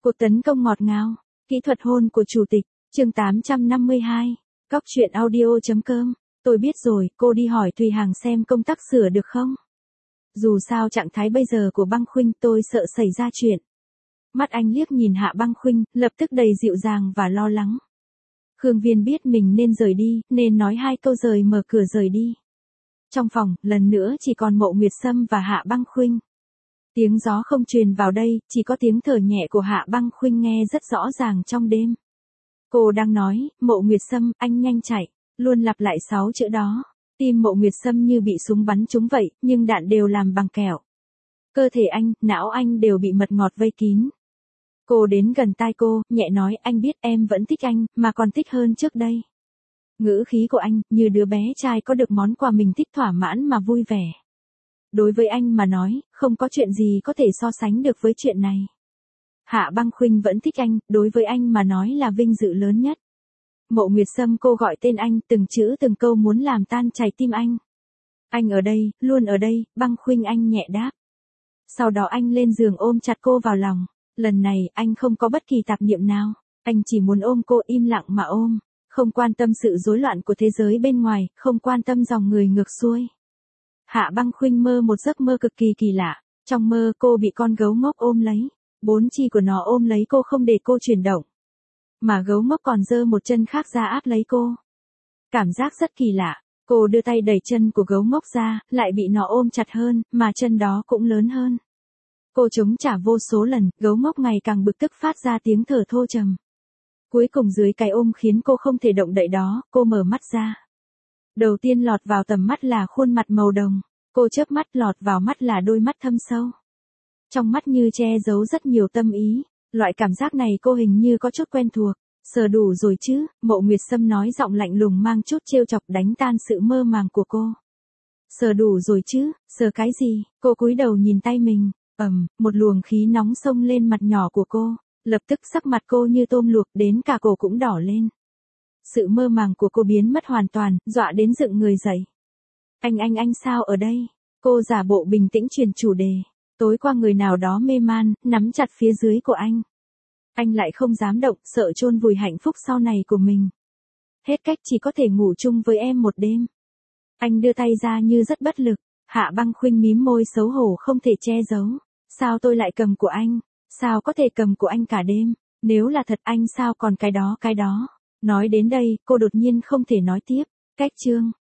Cuộc tấn công ngọt ngào, kỹ thuật hôn của chủ tịch, chương 852, Cóc truyện audio.com. Tôi biết rồi, cô đi hỏi Thùy Hằng xem công tắc sửa được không? Dù sao trạng thái bây giờ của Băng Khuynh tôi sợ xảy ra chuyện. Mắt anh liếc nhìn Hạ Băng Khuynh, lập tức đầy dịu dàng và lo lắng. Khương Viên biết mình nên rời đi, nên nói hai câu rời mở cửa rời đi. Trong phòng, lần nữa chỉ còn Mộ Nguyệt Sâm và Hạ Băng Khuynh. Tiếng gió không truyền vào đây, chỉ có tiếng thở nhẹ của Hạ Băng Khuynh nghe rất rõ ràng trong đêm. Cô đang nói, Mộ Nguyệt Sâm, anh nhanh chạy, luôn lặp lại 6 chữ đó. Tim Mộ Nguyệt Sâm như bị súng bắn trúng vậy, nhưng đạn đều làm bằng kẹo. Cơ thể anh, não anh đều bị mật ngọt vây kín. Cô đến gần tai cô, nhẹ nói, anh biết em vẫn thích anh, mà còn thích hơn trước đây. Ngữ khí của anh, như đứa bé trai có được món quà mình thích thỏa mãn mà vui vẻ. Đối với anh mà nói, không có chuyện gì có thể so sánh được với chuyện này. Hạ Băng Khuynh vẫn thích anh, đối với anh mà nói là vinh dự lớn nhất. Mộ Nguyệt Sâm cô gọi tên anh, từng chữ từng câu muốn làm tan chảy tim anh. Anh ở đây, luôn ở đây, Băng Khuynh anh nhẹ đáp. Sau đó anh lên giường ôm chặt cô vào lòng. Lần này, anh không có bất kỳ tạp niệm nào. Anh chỉ muốn ôm cô im lặng mà ôm. Không quan tâm sự rối loạn của thế giới bên ngoài, không quan tâm dòng người ngược xuôi. Hạ Băng Khuynh mơ một giấc mơ cực kỳ kỳ lạ. Trong mơ cô bị con gấu ngốc ôm lấy. 4 chi của nó ôm lấy cô không để cô chuyển động. Mà gấu ngốc còn giơ một chân khác ra áp lấy cô. Cảm giác rất kỳ lạ. Cô đưa tay đẩy chân của gấu ngốc ra, lại bị nó ôm chặt hơn, mà chân đó cũng lớn hơn. Cô chống trả vô số lần, gấu ngốc ngày càng bực tức phát ra tiếng thở thô trầm. Cuối cùng dưới cái ôm khiến cô không thể động đậy đó, cô mở mắt ra. Đầu tiên lọt vào tầm mắt là khuôn mặt màu đồng, cô chớp mắt lọt vào mắt là đôi mắt thâm sâu. Trong mắt như che giấu rất nhiều tâm ý, loại cảm giác này cô hình như có chút quen thuộc. Sờ đủ rồi chứ, Mộ Nguyệt Sâm nói giọng lạnh lùng mang chút trêu chọc đánh tan sự mơ màng của cô. Sờ đủ rồi chứ, sờ cái gì, cô cúi đầu nhìn tay mình, một luồng khí nóng xông lên mặt nhỏ của cô, lập tức sắc mặt cô như tôm luộc đến cả cổ cũng đỏ lên. Sự mơ màng của cô biến mất hoàn toàn, dọa đến dựng người dậy. Anh sao ở đây? Cô giả bộ bình tĩnh chuyển chủ đề. Tối qua người nào đó mê man, nắm chặt phía dưới của anh. Anh lại không dám động, sợ chôn vùi hạnh phúc sau này của mình. Hết cách chỉ có thể ngủ chung với em một đêm. Anh đưa tay ra như rất bất lực. Hạ Băng Khuynh mím môi xấu hổ không thể che giấu. Sao tôi lại cầm của anh? Sao có thể cầm của anh cả đêm? Nếu là thật anh sao còn cái đó? Nói đến đây, cô đột nhiên không thể nói tiếp. Cách chương.